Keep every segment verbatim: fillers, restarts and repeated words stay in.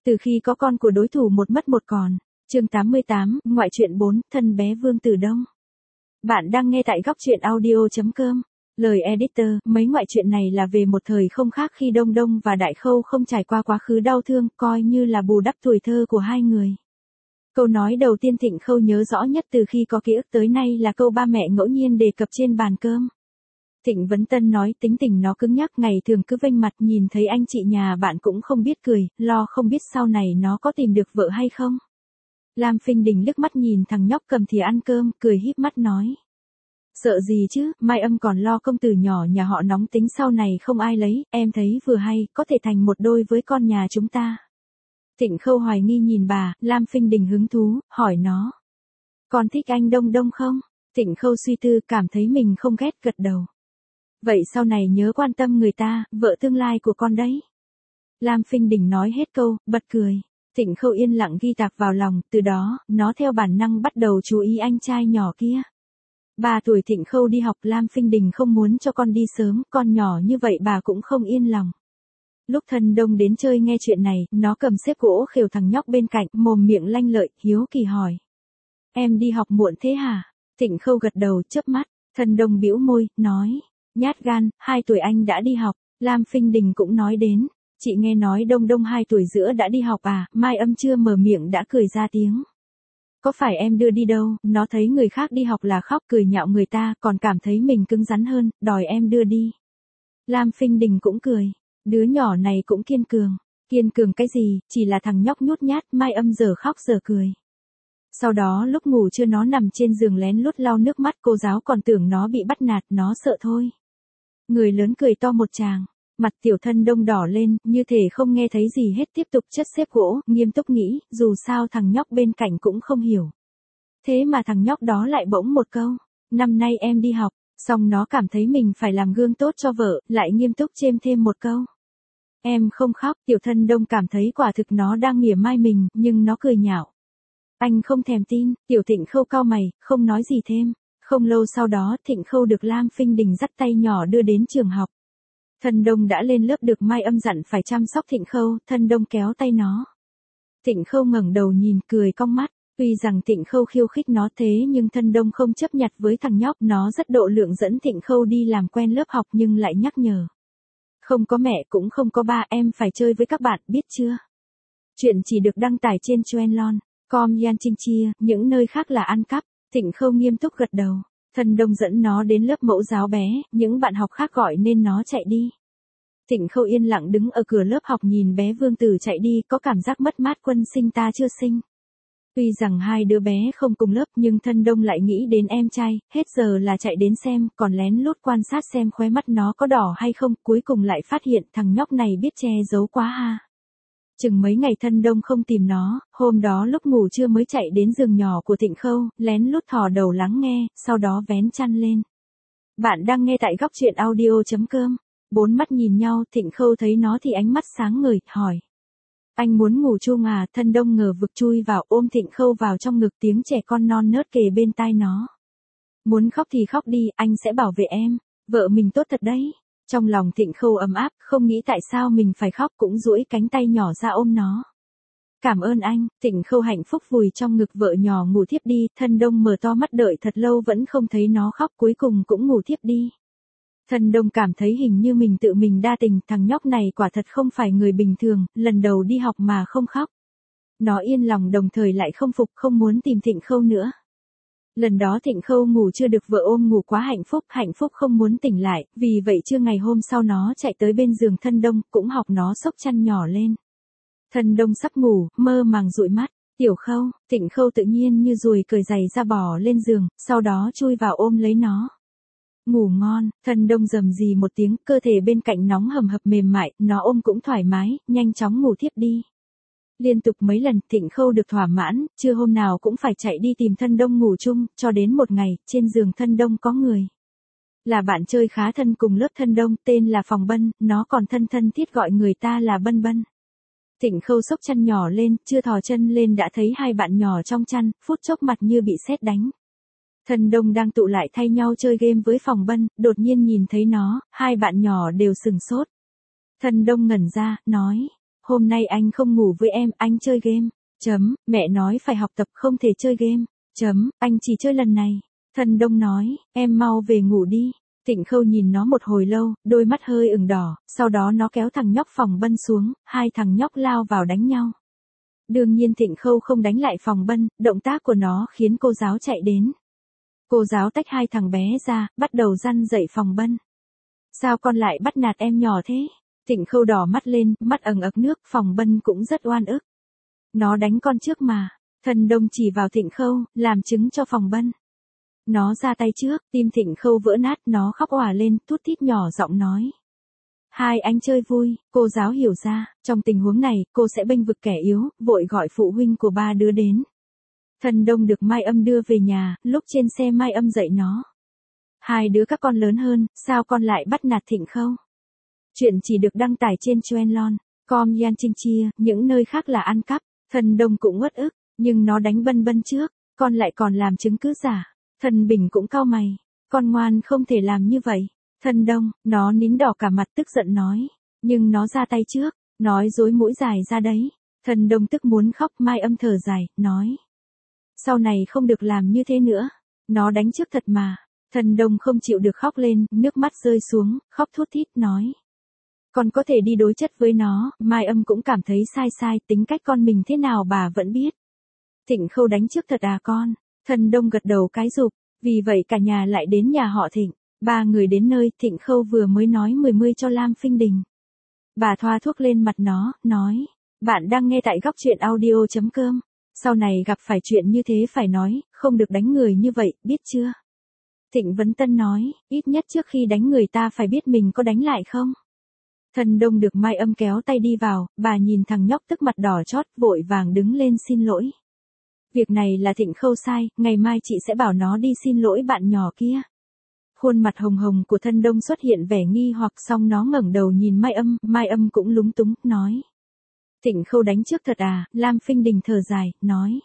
Từ khi có con của đối thủ một mất một còn. Chương tám mươi tám, ngoại truyện bốn, thân bé Vương Tử Đông. Bạn đang nghe tại góc truyện audio chấm com. Lời editor, mấy ngoại truyện này là về một thời không khác khi Đông Đông và Đại Khâu không trải qua quá khứ đau thương, coi như là bù đắp tuổi thơ của hai người. Câu nói đầu tiên Thịnh Khâu nhớ rõ nhất từ khi có ký ức tới nay là câu ba mẹ ngẫu nhiên đề cập trên bàn cơm. Thịnh Vấn Tân nói tính tình nó cứng nhắc, ngày thường cứ vênh mặt, nhìn thấy anh chị nhà bạn cũng không biết cười, lo không biết sau này nó có tìm được vợ hay không. Lam Phinh Đình liếc mắt nhìn thằng nhóc cầm thìa ăn cơm, cười híp mắt nói. Sợ gì chứ, Mai Âm còn lo công tử nhỏ nhà họ nóng tính sau này không ai lấy, em thấy vừa hay, có thể thành một đôi với con nhà chúng ta. Thịnh Khâu hoài nghi nhìn bà, Lam Phinh Đình hứng thú, hỏi nó. Con thích anh Đông Đông không? Thịnh Khâu suy tư, cảm thấy mình không ghét, gật đầu. Vậy sau này nhớ quan tâm người ta, vợ tương lai của con đấy. Lam Phinh Đình nói hết câu, bật cười. Thịnh Khâu yên lặng ghi tạc vào lòng, từ đó, nó theo bản năng bắt đầu chú ý anh trai nhỏ kia. Ba tuổi Thịnh Khâu đi học, Lam Phinh Đình không muốn cho con đi sớm, con nhỏ như vậy bà cũng không yên lòng. Lúc Thân Đông đến chơi nghe chuyện này, nó cầm xếp gỗ khều thằng nhóc bên cạnh, mồm miệng lanh lợi, hiếu kỳ hỏi. Em đi học muộn thế hả? Thịnh Khâu gật đầu, chớp mắt. Thân Đông bĩu môi, nói. Nhát gan, hai tuổi anh đã đi học. Lam Phinh Đình cũng nói đến. Chị nghe nói Đông Đông hai tuổi rưỡi đã đi học à? Mai Âm chưa mở miệng đã cười ra tiếng. Có phải em đưa đi đâu? Nó thấy người khác đi học là khóc cười nhạo người ta, còn cảm thấy mình cứng rắn hơn, đòi em đưa đi. Lam Phinh Đình cũng cười. Đứa nhỏ này cũng kiên cường. Kiên cường cái gì, chỉ là thằng nhóc nhút nhát. Mai Âm giờ khóc giờ cười. Sau đó lúc ngủ trưa nó nằm trên giường lén lút lau nước mắt, cô giáo còn tưởng nó bị bắt nạt, nó sợ thôi. Người lớn cười to một tràng. Mặt Tiểu Thân Đông đỏ lên, như thể không nghe thấy gì hết, tiếp tục chất xếp gỗ, nghiêm túc nghĩ, dù sao thằng nhóc bên cạnh cũng không hiểu. Thế mà thằng nhóc đó lại bỗng một câu, năm nay em đi học, xong nó cảm thấy mình phải làm gương tốt cho vợ, lại nghiêm túc chêm thêm một câu. Em không khóc, Tiểu Thân Đông cảm thấy quả thực nó đang mỉa mai mình, nhưng nó cười nhạo. Anh không thèm tin, Tiểu Thịnh Khâu cau mày, không nói gì thêm. Không lâu sau đó Thịnh Khâu được Lam Phinh Đình dắt tay nhỏ đưa đến trường học. Thân Đông đã lên lớp được Mai Âm dặn phải chăm sóc Thịnh Khâu, Thân Đông kéo tay nó. Thịnh Khâu ngẩng đầu nhìn, cười cong mắt, tuy rằng Thịnh Khâu khiêu khích nó thế nhưng Thân Đông không chấp nhặt với thằng nhóc, nó rất độ lượng dẫn Thịnh Khâu đi làm quen lớp học nhưng lại nhắc nhở. Không có mẹ cũng không có ba, em phải chơi với các bạn, biết chưa? Chuyện chỉ được đăng tải trên Chuenlon, com Yan Trinh Chia, những nơi khác là ăn cắp. Thịnh Khâu nghiêm túc gật đầu. Thân Đông dẫn nó đến lớp mẫu giáo bé, những bạn học khác gọi nên nó chạy đi. Thịnh Khâu yên lặng đứng ở cửa lớp học nhìn bé Vương Tử chạy đi, có cảm giác mất mát quân sinh ta chưa sinh. Tuy rằng hai đứa bé không cùng lớp nhưng Thân Đông lại nghĩ đến em trai, hết giờ là chạy đến xem, còn lén lút quan sát xem khóe mắt nó có đỏ hay không, cuối cùng lại phát hiện thằng nhóc này biết che giấu quá ha. Chừng mấy ngày Thân Đông không tìm nó, hôm đó lúc ngủ trưa mới chạy đến giường nhỏ của Thịnh Khâu, lén lút thò đầu lắng nghe, sau đó vén chăn lên. Bạn đang nghe tại góc truyện audio chấm com. Bốn mắt nhìn nhau, Thịnh Khâu thấy nó thì ánh mắt sáng ngời, hỏi. Anh muốn ngủ chung à? Thân Đông ngờ vực chui vào, ôm Thịnh Khâu vào trong ngực, tiếng trẻ con non nớt kề bên tai nó. Muốn khóc thì khóc đi, anh sẽ bảo vệ em. Vợ mình tốt thật đấy. Trong lòng Thịnh Khâu ấm áp, không nghĩ tại sao mình phải khóc, cũng duỗi cánh tay nhỏ ra ôm nó. Cảm ơn anh. Thịnh Khâu hạnh phúc vùi trong ngực vợ nhỏ ngủ thiếp đi, Thân Đông mở to mắt đợi thật lâu vẫn không thấy nó khóc, cuối cùng cũng ngủ thiếp đi. Thân Đông cảm thấy hình như mình tự mình đa tình, thằng nhóc này quả thật không phải người bình thường, lần đầu đi học mà không khóc. Nó yên lòng đồng thời lại không phục, không muốn tìm Thịnh Khâu nữa. Lần đó Thịnh Khâu ngủ chưa được vợ ôm ngủ quá hạnh phúc, hạnh phúc không muốn tỉnh lại, vì vậy trưa ngày hôm sau nó chạy tới bên giường Thân Đông, cũng học nó xốc chăn nhỏ lên. Thân Đông sắp ngủ, mơ màng dụi mắt, Tiểu Khâu, Thịnh Khâu tự nhiên như ruồi cởi giày ra bò lên giường, sau đó chui vào ôm lấy nó. Ngủ ngon, Thân Đông rầm rì một tiếng, cơ thể bên cạnh nóng hầm hập mềm mại, nó ôm cũng thoải mái, nhanh chóng ngủ thiếp đi. Liên tục mấy lần Thịnh Khâu được thỏa mãn, trưa hôm nào cũng phải chạy đi tìm Thân Đông ngủ chung, cho đến một ngày, trên giường Thân Đông có người. Là bạn chơi khá thân cùng lớp Thân Đông, tên là Phòng Bân, nó còn thân thân thiết gọi người ta là Bân Bân. Thịnh Khâu xốc chăn nhỏ lên, chưa thò chân lên đã thấy hai bạn nhỏ trong chăn, phút chốc mặt như bị sét đánh. Thân Đông đang tụ lại thay nhau chơi game với Phòng Bân, đột nhiên nhìn thấy nó, hai bạn nhỏ đều sừng sốt. Thân Đông ngẩn ra, nói. hôm nay anh không ngủ với em, anh chơi game. Chấm, mẹ nói phải học tập không thể chơi game. Chấm, anh chỉ chơi lần này. Thân Đông nói, em mau về ngủ đi. Thịnh Khâu nhìn nó một hồi lâu, đôi mắt hơi ửng đỏ, sau đó nó kéo thằng nhóc Phòng Bân xuống, hai thằng nhóc lao vào đánh nhau. Đương nhiên Thịnh Khâu không đánh lại Phòng Bân, động tác của nó khiến cô giáo chạy đến. Cô giáo tách hai thằng bé ra, bắt đầu răn dạy Phòng Bân. Sao con lại bắt nạt em nhỏ thế? Thịnh Khâu đỏ mắt lên, mắt ẩn ực nước, Phòng Bân cũng rất oan ức. Nó đánh con trước mà. Thân Đông chỉ vào Thịnh Khâu, làm chứng cho Phòng Bân. Nó ra tay trước, tim Thịnh Khâu vỡ nát, nó khóc òa lên, thút thít nhỏ giọng nói. Hai anh chơi vui, cô giáo hiểu ra, trong tình huống này, cô sẽ bênh vực kẻ yếu, vội gọi phụ huynh của ba đứa đến. Thân Đông được Mai Âm đưa về nhà, lúc trên xe Mai Âm dạy nó. Hai đứa các con lớn hơn, sao con lại bắt nạt Thịnh Khâu? Chuyện chỉ được đăng tải trên Chuenlon, com Yan Trinh Chia, những nơi khác là ăn cắp. Thân Đông cũng uất ức, nhưng nó đánh Bân Bân trước, con lại còn làm chứng cứ giả. Thân Bình cũng cau mày, con ngoan không thể làm như vậy. Thân Đông, nó nín đỏ cả mặt tức giận nói, nhưng nó ra tay trước, nói dối mũi dài ra đấy. Thân Đông tức muốn khóc, Mai Âm thở dài, nói. Sau này không được làm như thế nữa, nó đánh trước thật mà. Thân Đông không chịu được khóc lên, nước mắt rơi xuống, khóc thút thít nói. Con có thể đi đối chất với nó, Mai Âm cũng cảm thấy sai sai, tính cách con mình thế nào bà vẫn biết. Thịnh Khâu đánh trước thật à con? Thân Đông gật đầu cái rụp, vì vậy cả nhà lại đến nhà họ Thịnh. Ba người đến nơi, Thịnh Khâu vừa mới nói mười mươi cho Lam Phinh Đình. Bà thoa thuốc lên mặt nó, nói, bạn đang nghe tại góc truyện audio chấm com. Sau này gặp phải chuyện như thế phải nói, không được đánh người như vậy, biết chưa? Thịnh Vấn Tân nói, ít nhất trước khi đánh người ta phải biết mình có đánh lại không? Thân Đông được Mai Âm kéo tay đi vào, bà nhìn thằng nhóc tức mặt đỏ chót, vội vàng đứng lên xin lỗi. Việc này là Thịnh Khâu sai, ngày mai chị sẽ bảo nó đi xin lỗi bạn nhỏ kia. Khuôn mặt hồng hồng của Thân Đông xuất hiện vẻ nghi hoặc, xong nó ngẩng đầu nhìn Mai Âm, Mai Âm cũng lúng túng, nói. Thịnh Khâu đánh trước thật à? Lam Phinh Đình thở dài, nói.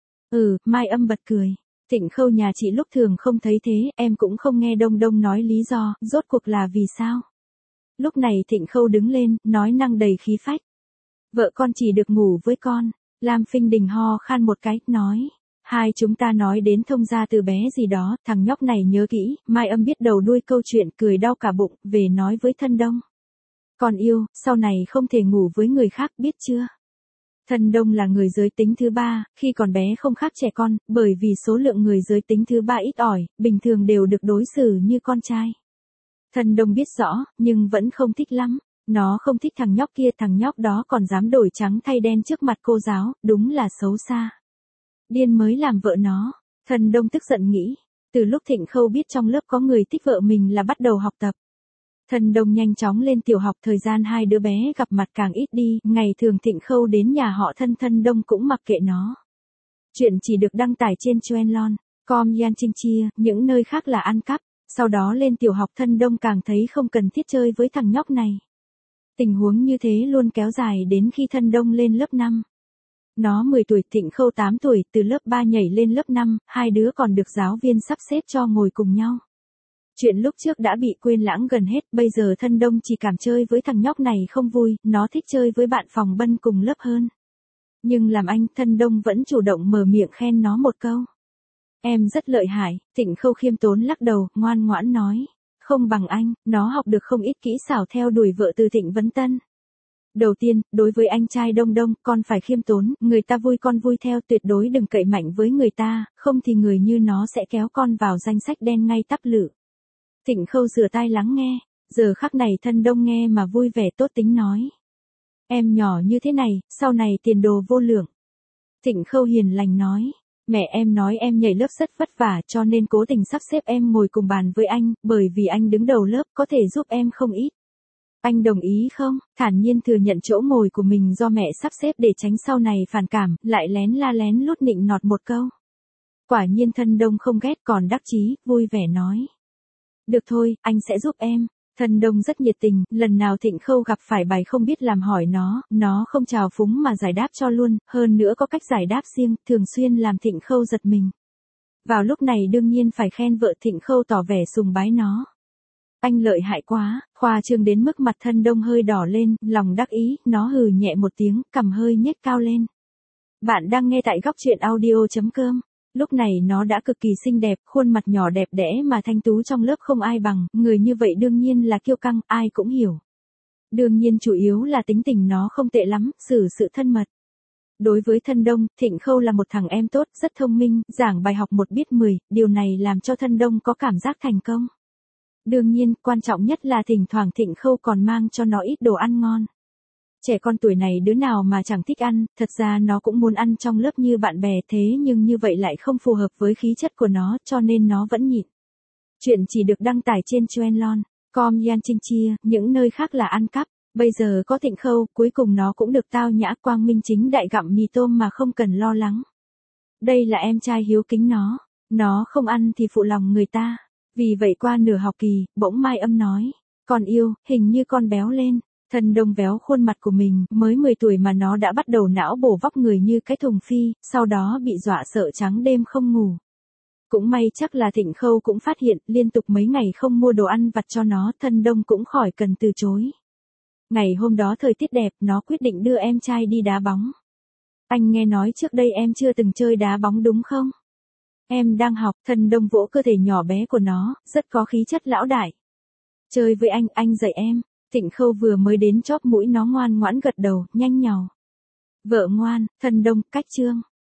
Ừ, Mai Âm bật cười. Thịnh Khâu nhà chị lúc thường không thấy thế, em cũng không nghe Đông Đông nói lý do, rốt cuộc là vì sao? Lúc này Thịnh Khâu đứng lên, nói năng đầy khí phách. Vợ con chỉ được ngủ với con. Lam Phinh Đình ho khan một cái, nói. Hai chúng ta nói đến thông gia từ bé gì đó, thằng nhóc này nhớ kỹ, Mai Âm biết đầu đuôi câu chuyện, cười đau cả bụng, về nói với Thân Đông. Con yêu, sau này không thể ngủ với người khác, biết chưa? Thân Đông là người giới tính thứ ba, khi còn bé không khác trẻ con, bởi vì số lượng người giới tính thứ ba ít ỏi, bình thường đều được đối xử như con trai. Thân Đông biết rõ, nhưng vẫn không thích lắm. Nó không thích thằng nhóc kia, thằng nhóc đó còn dám đổi trắng thay đen trước mặt cô giáo, đúng là xấu xa. Điên mới làm vợ nó. Thân Đông tức giận nghĩ. Từ lúc Thịnh Khâu biết trong lớp có người thích vợ mình là bắt đầu học tập. Thân Đông nhanh chóng lên tiểu học, thời gian hai đứa bé gặp mặt càng ít đi, ngày thường Thịnh Khâu đến nhà họ Thân, Thân Đông cũng mặc kệ nó. Chuyện chỉ được đăng tải trên Chuenlon, com Yan Trinh Chia, những nơi khác là ăn cắp. Sau đó lên tiểu học Thân Đông càng thấy không cần thiết chơi với thằng nhóc này. Tình huống như thế luôn kéo dài đến khi Thân Đông lên lớp năm. Nó mười tuổi, Thịnh Khâu tám tuổi, từ lớp ba nhảy lên lớp năm, hai đứa còn được giáo viên sắp xếp cho ngồi cùng nhau. Chuyện lúc trước đã bị quên lãng gần hết, bây giờ Thân Đông chỉ cảm chơi với thằng nhóc này không vui, nó thích chơi với bạn Phòng Bân cùng lớp hơn. Nhưng làm anh, Thân Đông vẫn chủ động mở miệng khen nó một câu. Em rất lợi hại. Thịnh Khâu khiêm tốn lắc đầu, ngoan ngoãn nói. Không bằng anh, nó học được không ít kỹ xảo theo đuổi vợ từ Thịnh Vấn Tân. Đầu tiên, đối với anh trai Đông Đông, con phải khiêm tốn, người ta vui con vui theo, tuyệt đối đừng cậy mạnh với người ta, không thì người như nó sẽ kéo con vào danh sách đen ngay tắp lự. Thịnh Khâu rửa tai lắng nghe, giờ khắc này Thân Đông nghe mà vui vẻ tốt tính nói. Em nhỏ như thế này, sau này tiền đồ vô lượng. Thịnh Khâu hiền lành nói. Mẹ em nói em nhảy lớp rất vất vả cho nên cố tình sắp xếp em ngồi cùng bàn với anh, bởi vì anh đứng đầu lớp có thể giúp em không ít. Anh đồng ý không? Thản nhiên thừa nhận chỗ ngồi của mình do mẹ sắp xếp để tránh sau này phản cảm, lại lén la lén lút nịnh nọt một câu. Quả nhiên Thân Đông không ghét còn đắc chí, vui vẻ nói. Được thôi, anh sẽ giúp em. Thân Đông rất nhiệt tình, lần nào Thịnh Khâu gặp phải bài không biết làm hỏi nó, nó không trào phúng mà giải đáp cho luôn, hơn nữa có cách giải đáp riêng, thường xuyên làm Thịnh Khâu giật mình. Vào lúc này đương nhiên phải khen vợ Thịnh Khâu tỏ vẻ sùng bái nó. Anh lợi hại quá, khoa trương đến mức mặt Thân Đông hơi đỏ lên, lòng đắc ý, nó hừ nhẹ một tiếng, cằm hơi nhếch cao lên. Bạn đang nghe tại góc truyện audio.com. Lúc này nó đã cực kỳ xinh đẹp, khuôn mặt nhỏ đẹp đẽ mà thanh tú trong lớp không ai bằng, người như vậy đương nhiên là kiêu căng, ai cũng hiểu. Đương nhiên chủ yếu là tính tình nó không tệ lắm, xử sự thân mật. Đối với Thân Đông, Thịnh Khâu là một thằng em tốt, rất thông minh, giảng bài học một biết mười, điều này làm cho Thân Đông có cảm giác thành công. Đương nhiên, quan trọng nhất là thỉnh thoảng Thịnh Khâu còn mang cho nó ít đồ ăn ngon. Trẻ con tuổi này đứa nào mà chẳng thích ăn, thật ra nó cũng muốn ăn trong lớp như bạn bè thế nhưng như vậy lại không phù hợp với khí chất của nó cho nên nó vẫn nhịn. Chuyện chỉ được đăng tải trên chuenlon, com yan chinh chia, những nơi khác là ăn cắp. Bây giờ có Thịnh Khâu, cuối cùng nó cũng được tao nhã quang minh chính đại gặm mì tôm mà không cần lo lắng. Đây là em trai hiếu kính nó, nó không ăn thì phụ lòng người ta. Vì vậy qua nửa học kỳ, bỗng Mai Âm nói, con yêu, hình như con béo lên. Thân Đông véo khuôn mặt của mình, mới mười tuổi mà nó đã bắt đầu não bổ vóc người như cái thùng phi, sau đó bị dọa sợ trắng đêm không ngủ. Cũng may chắc là Thịnh Khâu cũng phát hiện, liên tục mấy ngày không mua đồ ăn vặt cho nó, Thân Đông cũng khỏi cần từ chối. Ngày hôm đó thời tiết đẹp, nó quyết định đưa em trai đi đá bóng. Anh nghe nói trước đây em chưa từng chơi đá bóng đúng không? Em đang học. Thân Đông vỗ cơ thể nhỏ bé của nó, rất có khí chất lão đại. Chơi với anh, anh dạy em. Thịnh Khâu vừa mới đến chóp mũi nó ngoan ngoãn gật đầu, nhanh nhào. Vợ ngoan, Thân Đông, cách chương.